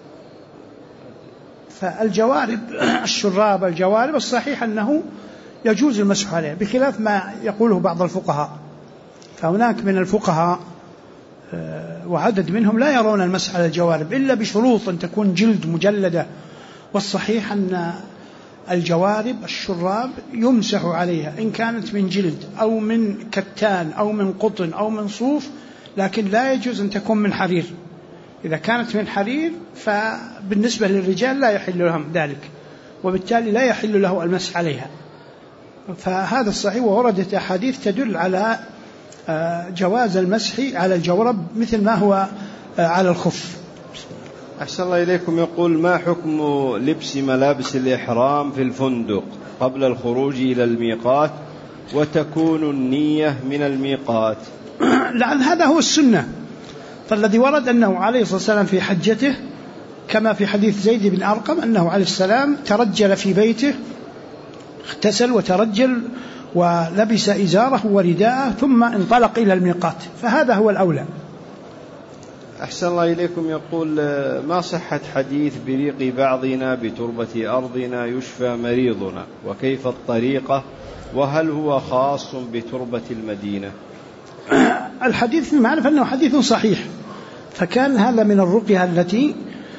فالجوارب الشراب الجوارب الصحيح أنه يجوز المسح عليه، بخلاف ما يقوله بعض الفقهاء. فهناك من الفقهاء وعدد منهم لا يرون المسح على الجوارب إلا بشروط أن تكون جلد مجلدة، والصحيح أن الجوارب الشراب يمسح عليها إن كانت من جلد أو من كتان أو من قطن أو من صوف، لكن لا يجوز أن تكون من حرير. إذا كانت من حرير فبالنسبة للرجال لا يحل لهم ذلك، وبالتالي لا يحل له المسح عليها. فهذا الصحيح، ووردت أحاديث تدل على جواز المسح على الجورب مثل ما هو على الخف. أحسن الله إليكم. يقول: ما حكم لبس ملابس الإحرام في الفندق قبل الخروج إلى الميقات وتكون النية من الميقات؟ لعل هذا هو السنة. فالذي ورد أنه عليه الصلاة والسلام في حجته كما في حديث زيد بن أرقم أنه عليه السلام ترجل في بيته، اغتسل وترجل ولبس إزاره ورداءه ثم انطلق إلى الميقات، فهذا هو الأولى. أحسن الله إليكم. يقول: ما صحة حديث بريق بعضنا بتربة أرضنا يشفى مريضنا، وكيف الطريقة، وهل هو خاص بتربة المدينة؟ الحديث معرف أنه حديث صحيح، فكان هذا من الرقية التي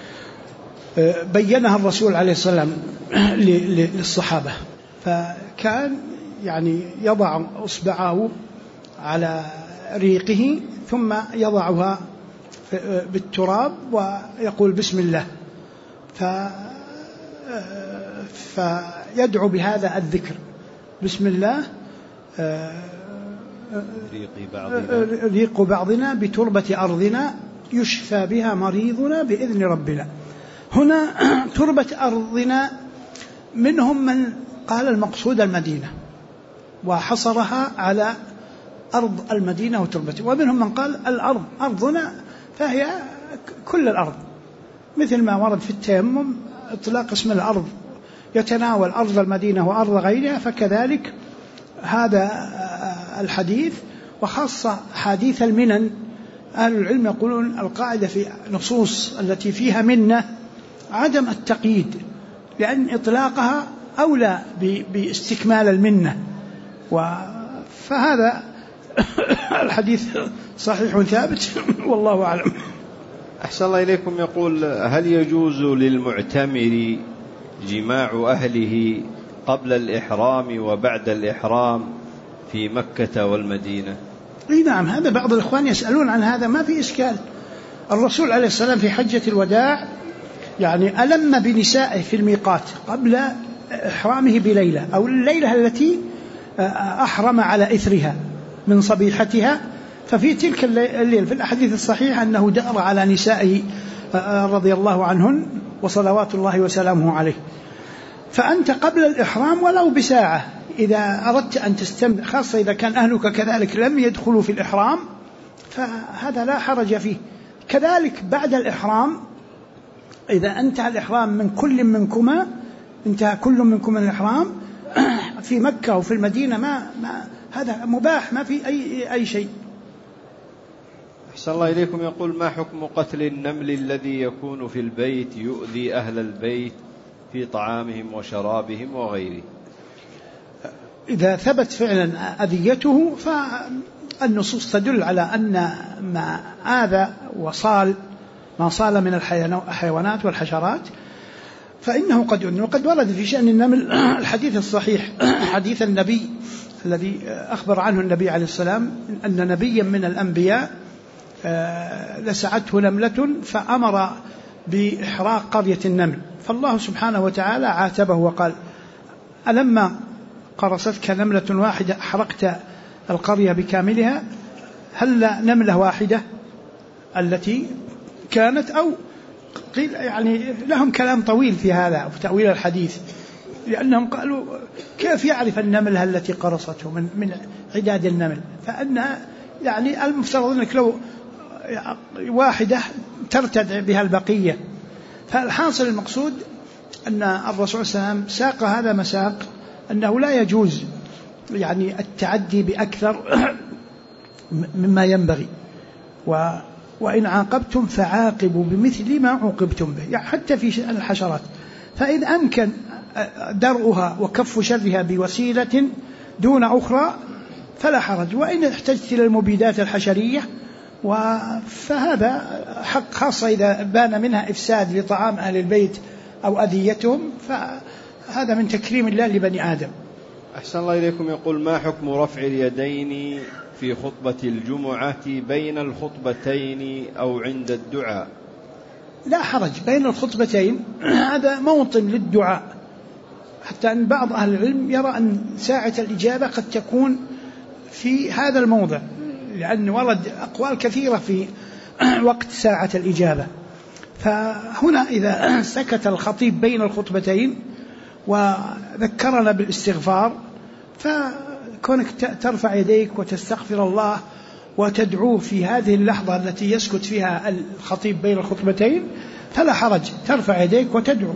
بينها الرسول عليه الصلاة والسلام للصحابة. فكان يعني يضع إصبعه على ريقه ثم يضعها بالتراب ويقول بسم الله، فيدعو بهذا الذكر: بسم الله ريق بعضنا بتربة أرضنا يشفى بها مريضنا بإذن ربنا. هنا تربة أرضنا، منهم من قال المقصود المدينة وحصرها على أرض المدينة وتربته، ومنهم من قال الأرض أرضنا فهي كل الأرض، مثل ما ورد في التيمم إطلاق اسم الأرض يتناول أرض المدينة وأرض غيرها، فكذلك هذا الحديث. وخاصة حديث المنن، أهل العلم يقولون القاعدة في نصوص التي فيها منة عدم التقييد، لأن إطلاقها أولى باستكمال المنة، فهذا الحديث صحيح ثابت والله أعلم. أحسن الله إليكم. يقول: هل يجوز للمعتمر جماع أهله قبل الإحرام وبعد الإحرام في مكة والمدينة؟ نعم، هذا بعض الإخوان يسألون عن هذا، ما في إشكال. الرسول عليه السلام في حجة الوداع يعني ألم بنسائه في الميقات قبل إحرامه بليلة أو الليلة التي أحرم على إثرها من صبيحتها، ففي تلك الليل في الأحاديث الصحيحة أنه دار على نسائه رضي الله عنهن وصلوات الله وسلامه عليه. فأنت قبل الإحرام ولو بساعة إذا أردت أن تستمتع، خاصة إذا كان أهلك كذلك لم يدخلوا في الإحرام، فهذا لا حرج فيه. كذلك بعد الإحرام إذا انتهى الإحرام من كل منكما، انتهى كل منكم من الإحرام في مكة وفي المدينة، ما هذا مباح، ما في أي شيء. أحسن الله إليكم. يقول: ما حكم قتل النمل الذي يكون في البيت يؤذي أهل البيت في طعامهم وشرابهم وغيره؟ إذا ثبت فعلا أذيته النصوص تدل على أن ما آذى وصال ما صال من الحيوانات والحشرات فإنه قد يؤذن. وقد ورد في شأن النمل الحديث الصحيح حديث النبي الذي أخبر عنه النبي عليه السلام أن نبيا من الأنبياء لسعته نملة فأمر بإحراق قرية النمل، فالله سبحانه وتعالى عاتبه وقال: ألما قرصتك نملة واحدة أحرقت القرية بكاملها؟ هل نملة واحدة التي كانت؟ أو قيل يعني لهم كلام طويل في هذا وفي تأويل الحديث، لأنهم قالوا كيف يعرف النملة التي قرصته من عداد النمل؟ فأنها يعني المفترض أنك لو واحدة ترتدع بها البقية. فالحاصل المقصود أن الرسول صلى الله عليه وسلم ساق هذا مساق أنه لا يجوز يعني التعدي بأكثر مما ينبغي، وإن عاقبتم فعاقبوا بمثل ما عوقبتم به، يعني حتى في الحشرات، فإن أمكن درءها وكف شرها بوسيلة دون أخرى فلا حرج، وإن احتجت إلى المبيدات الحشرية فهذا حق، خاصة إذا بان منها إفساد لطعام أهل البيت أو أذيتهم، فهذا من تكريم الله لبني آدم. أحسن الله إليكم. يقول: ما حكم رفع اليدين في خطبة الجمعة بين الخطبتين أو عند الدعاء؟ لا حرج بين الخطبتين، هذا موطن للدعاء، حتى أن بعض أهل العلم يرى أن ساعة الإجابة قد تكون في هذا الموضع، لأن ورد أقوال كثيرة في وقت ساعة الإجابة. فهنا إذا سكت الخطيب بين الخطبتين وذكرنا بالاستغفار، فكونك ترفع يديك وتستغفر الله وتدعوه في هذه اللحظة التي يسكت فيها الخطيب بين الخطبتين فلا حرج، ترفع يديك وتدعو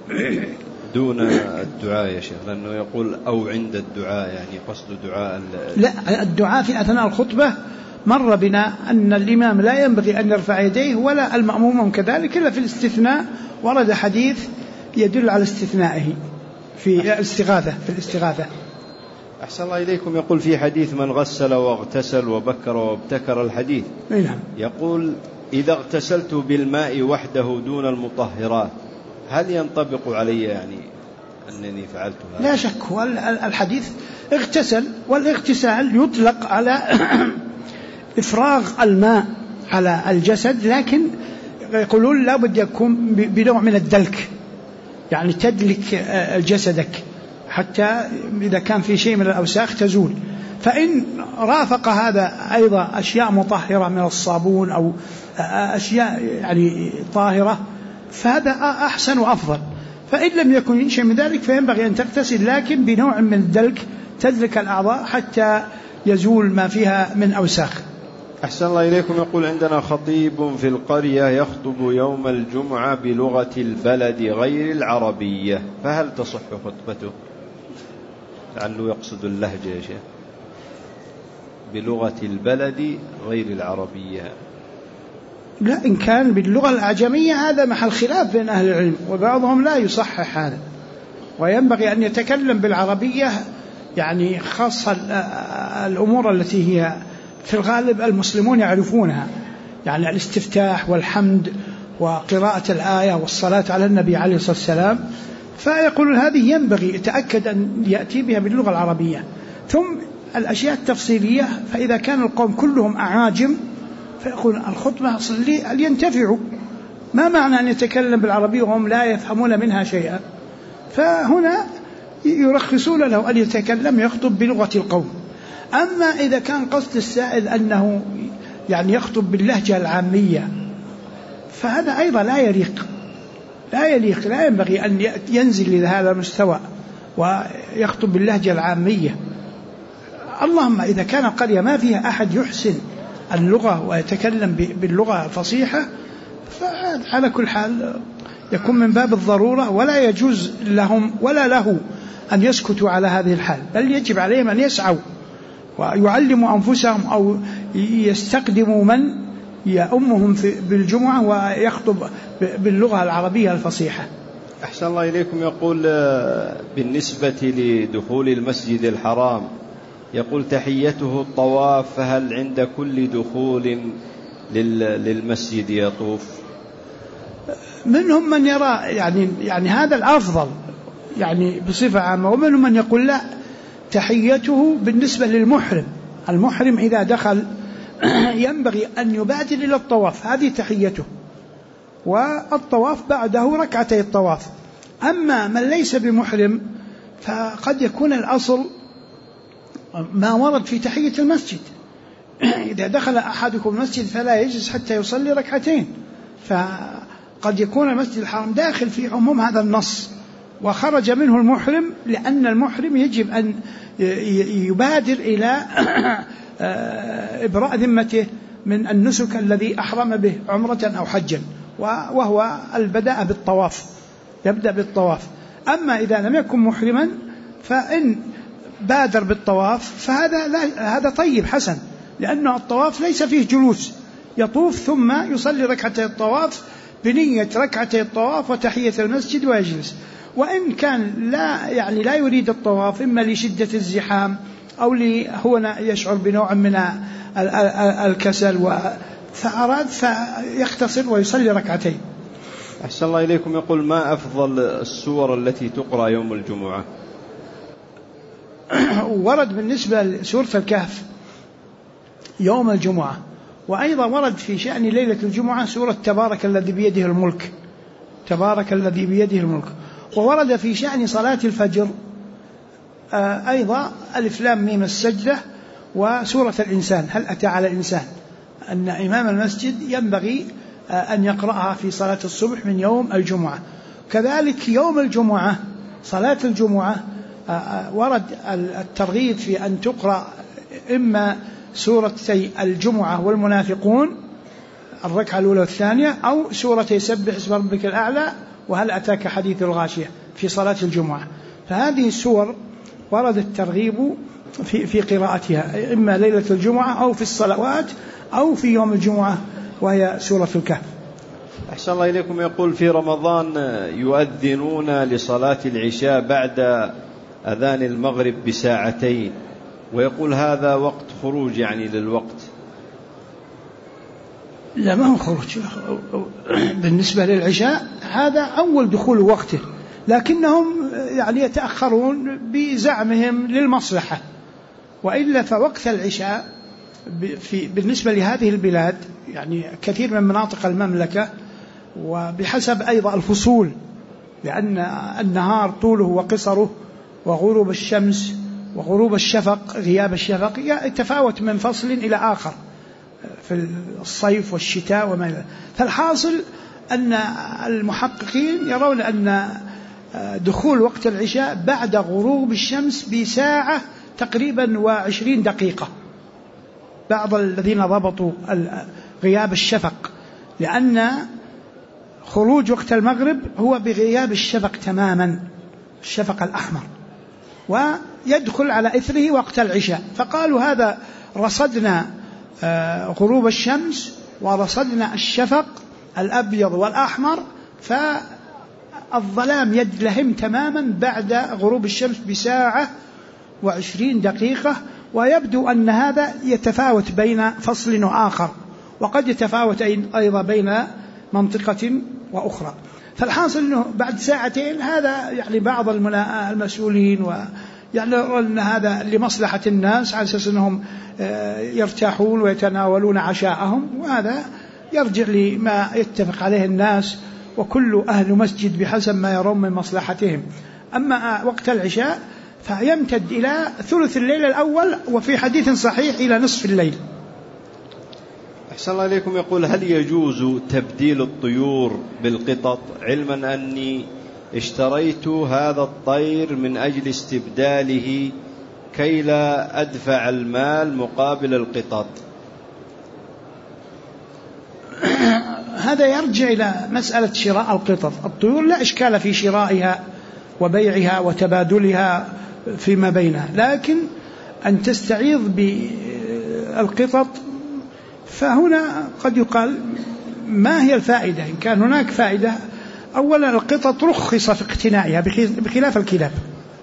دون الدعاء يا شيخ، لأنه يقول أو عند الدعاء، يعني قصد دعاء لا، الدعاء في أثناء الخطبة مر بنا أن الإمام لا ينبغي أن يرفع يديه ولا المأموم كذلك، إلا في الاستثناء ورد حديث يدل على استثنائه في الاستغاثة. أحسن الله إليكم. يقول: في حديث من غسل واغتسل وبكر وابتكر الحديث، يقول: إذا اغتسلت بالماء وحده دون المطهرات هل ينطبق علي يعني أنني فعلت هذا؟ لا شك، هو الحديث اغتسل، والاغتسال يطلق على إفراغ الماء على الجسد، لكن يقولون لا بد يكون بنوع من الدلك، يعني تدلك جسدك حتى إذا كان في شيء من الأوساخ تزول. فإن رافق هذا أيضا أشياء مطهرة من الصابون أو أشياء يعني طاهرة فهذا أحسن وأفضل. فإن لم يكن شيء من ذلك فينبغي أن تغتسل، لكن بنوع من الدلك تدلك الأعضاء حتى يزول ما فيها من أوساخ. أحسن الله إليكم. يقول: عندنا خطيب في القرية يخطب يوم الجمعة بلغة البلد غير العربية، فهل تصح خطبته؟ لعله يقصد اللهجة يا شيخ، بلغة البلد غير العربية. لا، إن كان باللغة الأعجمية هذا محل خلاف بين أهل العلم، وبعضهم لا يصحح هذا، وينبغي أن يتكلم بالعربية، يعني خاصة الأمور التي هي في الغالب المسلمون يعرفونها، يعني الاستفتاح والحمد وقراءة الآية والصلاة على النبي عليه الصلاة والسلام، فيقول هذه ينبغي يتأكد أن يأتي بها باللغة العربية. ثم الأشياء التفصيلية، فإذا كان القوم كلهم أعاجم فيقول الخطبة لينتفعوا، ما معنى أن يتكلم بالعربية وهم لا يفهمون منها شيئا؟ فهنا يرخصون له أن يتكلم يخطب بلغة القوم. أما إذا كان قصد السائل أنه يعني يخطب باللهجة العامية فهذا أيضا لا يليق، لا ينبغي أن ينزل إلى هذا المستوى ويخطب باللهجة العامية. اللهم إذا كان قرية ما فيها أحد يحسن اللغة ويتكلم باللغة الفصيحة فهذا على كل حال يكون من باب الضرورة، ولا يجوز لهم ولا له أن يسكتوا على هذه الحال، بل يجب عليهم أن يسعوا ويعلموا أنفسهم أو يستقدموا من يأمهم بالجمعة ويخطب باللغة العربية الفصيحة. أحسن الله إليكم. يقول: بالنسبة لدخول المسجد الحرام يقول تحيته الطواف، فهل عند كل دخول للمسجد يطوف؟ منهم من يرى يعني هذا الأفضل يعني بصفة عامة، ومنهم من يقول لا، تحيته بالنسبة للمحرم، المحرم إذا دخل ينبغي أن يبادر إلى الطواف، هذه تحيته، والطواف بعده ركعتي الطواف. أما من ليس بمحرم فقد يكون الأصل ما ورد في تحية المسجد، إذا دخل أحدكم المسجد فلا يجلس حتى يصلي ركعتين، فقد يكون المسجد الحرام داخل في عموم هذا النص وخرج منه المحرم، لأن المحرم يجب أن يبادر إلى إبراء ذمته من النسك الذي أحرم به عمرة أو حجا، وهو البدء بالطواف، يبدأ بالطواف. أما إذا لم يكن محرما فإن بادر بالطواف فهذا طيب حسن، لأن الطواف ليس فيه جلوس، يطوف ثم يصلي ركعتي الطواف بنية ركعتي الطواف وتحية المسجد ويجلس. وإن كان لا يريد الطواف، إما لشدة الزحام أو هو يشعر بنوع من الكسل فأراد فيختصر ويصلي ركعتين. أحسن الله إليكم. يقول ما أفضل السور التي تقرأ يوم الجمعة؟ ورد بالنسبة لسورة الكهف يوم الجمعة، وأيضا ورد في شأن ليلة الجمعة سورة تبارك الذي بيده الملك، تبارك الذي بيده الملك. وورد في شأن صلاة الفجر أيضا ألف لام ميم السجدة وسورة الإنسان، هل أتى على الإنسان، أن إمام المسجد ينبغي أن يقرأها في صلاة الصبح من يوم الجمعة. كذلك يوم الجمعة صلاة الجمعة ورد الترغيب في أن تقرأ إما سورتي الجمعة والمنافقون الركعة الأولى والثانية، أو سورتي سبح اسم ربك الأعلى وهل أتاك حديث الغاشية في صلاة الجمعة. فهذه السور ورد الترغيب في قراءتها إما ليلة الجمعة أو في الصلوات أو في يوم الجمعة، وهي سورة الكهف. أحسن الله إليكم. يقول في رمضان يؤذنون لصلاة العشاء بعد أذان المغرب بساعتين، ويقول هذا وقت خروج يعني للوقت. لا، ما هو خروج بالنسبة للعشاء، هذا أول دخول وقته، لكنهم يعني يتأخرون بزعمهم للمصلحة، وإلا فوقت العشاء بالنسبة لهذه البلاد يعني كثير من مناطق المملكة، وبحسب أيضا الفصول، لأن النهار طوله وقصره وغروب الشمس وغروب الشفق غياب الشفق يتفاوت من فصل إلى آخر في الصيف والشتاء وما إلى. فالحاصل أن المحققين يرون أن دخول وقت العشاء بعد غروب الشمس بساعة تقريبا 20 دقيقة، بعض الذين ضبطوا غياب الشفق، لأن خروج وقت المغرب هو بغياب الشفق تماما، الشفق الأحمر، ويدخل على إثره وقت العشاء. فقالوا هذا رصدنا غروب الشمس ورصدنا الشفق الأبيض والأحمر، فالظلام يدلهم تماما بعد غروب الشمس بساعة 20 دقيقة. ويبدو أن هذا يتفاوت بين فصل وآخر، وقد يتفاوت أيضا بين منطقة وأخرى. فالحاصل أنه بعد ساعتين، هذا يعني بعض المسؤولين يعني أن هذا لمصلحة الناس على أساس أنهم يرتاحون ويتناولون عشاءهم، وهذا يرجع لما يتفق عليه الناس، وكل أهل مسجد بحسب ما يرون من مصلحتهم. أما وقت العشاء فيمتد إلى ثلث الليل الأول، وفي حديث صحيح إلى نصف الليل. أحسن الله إليكم. يقول هل يجوز تبديل الطيور بالقطط، علما أني اشتريت هذا الطير من أجل استبداله كي لا أدفع المال مقابل القطط؟ هذا يرجع إلى مسألة شراء القطط. الطيور لا إشكال في شرائها وبيعها وتبادلها فيما بينها، لكن أن تستعيض بالقطط فهنا قد يقال ما هي الفائدة؟ إن كان هناك فائدة، أولا القطط رخص في اقتنائها بخلاف الكلاب،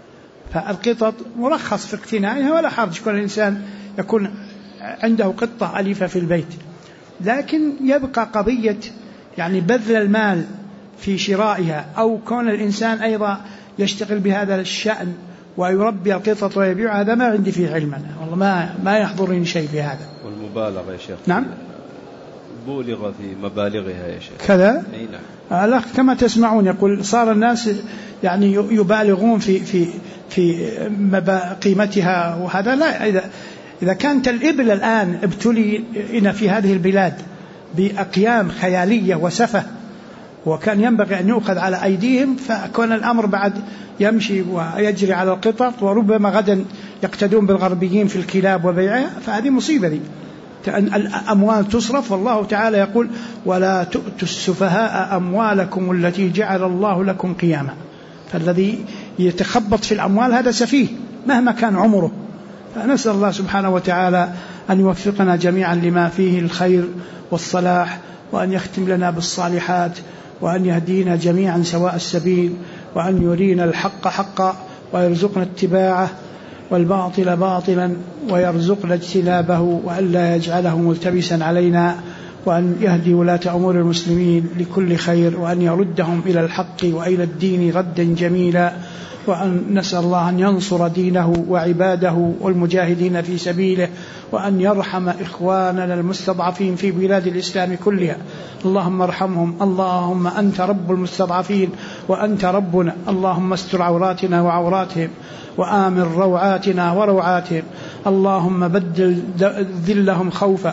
فالقطط مرخص في اقتنائها ولا حرج، كل الإنسان يكون عنده قطة أليفة في البيت. لكن يبقى قضية يعني بذل المال في شرائها أو كون الإنسان أيضا يشتغل بهذا الشأن ويربي القطط ويبيعها، هذا ما عندي فيه علم أنا، والله ما يحضرني شيء في هذا. والمبالغة يا شيخ. نعم، بولغ في مبالغها يا شيخ كذا. نعم. كما تسمعون يقول صار الناس يعني يبالغون في قيمتها، وهذا لا. إذا كانت الإبل الآن ابتلينا في هذه البلاد بأقيام خيالية وسفة، وكان ينبغي أن يؤخذ على أيديهم، فكون الأمر بعد يمشي ويجري على القطط، وربما غدا يقتدون بالغربيين في الكلاب وبيعها، فهذه مصيبة دي. الأموال تصرف، والله تعالى يقول ولا تؤتوا السفهاء أموالكم التي جعل الله لكم قياما. فالذي يتخبط في الأموال هذا سفيه مهما كان عمره. فنسأل الله سبحانه وتعالى أن يوفقنا جميعا لما فيه الخير والصلاح، وأن يختم لنا بالصالحات، وأن يهدينا جميعا سواء السبيل، وأن يرينا الحق حقا ويرزقنا اتباعه، والباطل باطلا ويرزقنا اجتنابه، وأن لا يجعله ملتبسا علينا، وأن يهدي ولاة أمور المسلمين لكل خير، وأن يردهم إلى الحق وإلى الدين ردا جميلا، وأن نسأل الله أن ينصر دينه وعباده والمجاهدين في سبيله، وأن يرحم إخواننا المستضعفين في بلاد الإسلام كلها. اللهم ارحمهم، اللهم أنت رب المستضعفين وأنت ربنا، اللهم استر عوراتنا وعوراتهم، وآمن روعاتنا وروعاتهم، اللهم بدل ذلهم خوفا،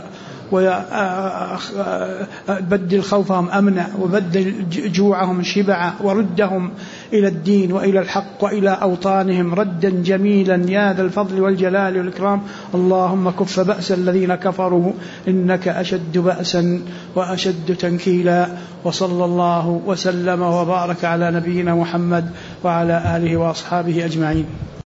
وبدل خوفهم أمنا، وبدل جوعهم شبعا، وردهم إلى الدين وإلى الحق وإلى أوطانهم ردا جميلا يا ذا الفضل والجلال والإكرام. اللهم كف بأس الذين كفروا إنك أشد بأسا وأشد تنكيلا. وصلى الله وسلم وبارك على نبينا محمد وعلى آله وأصحابه أجمعين.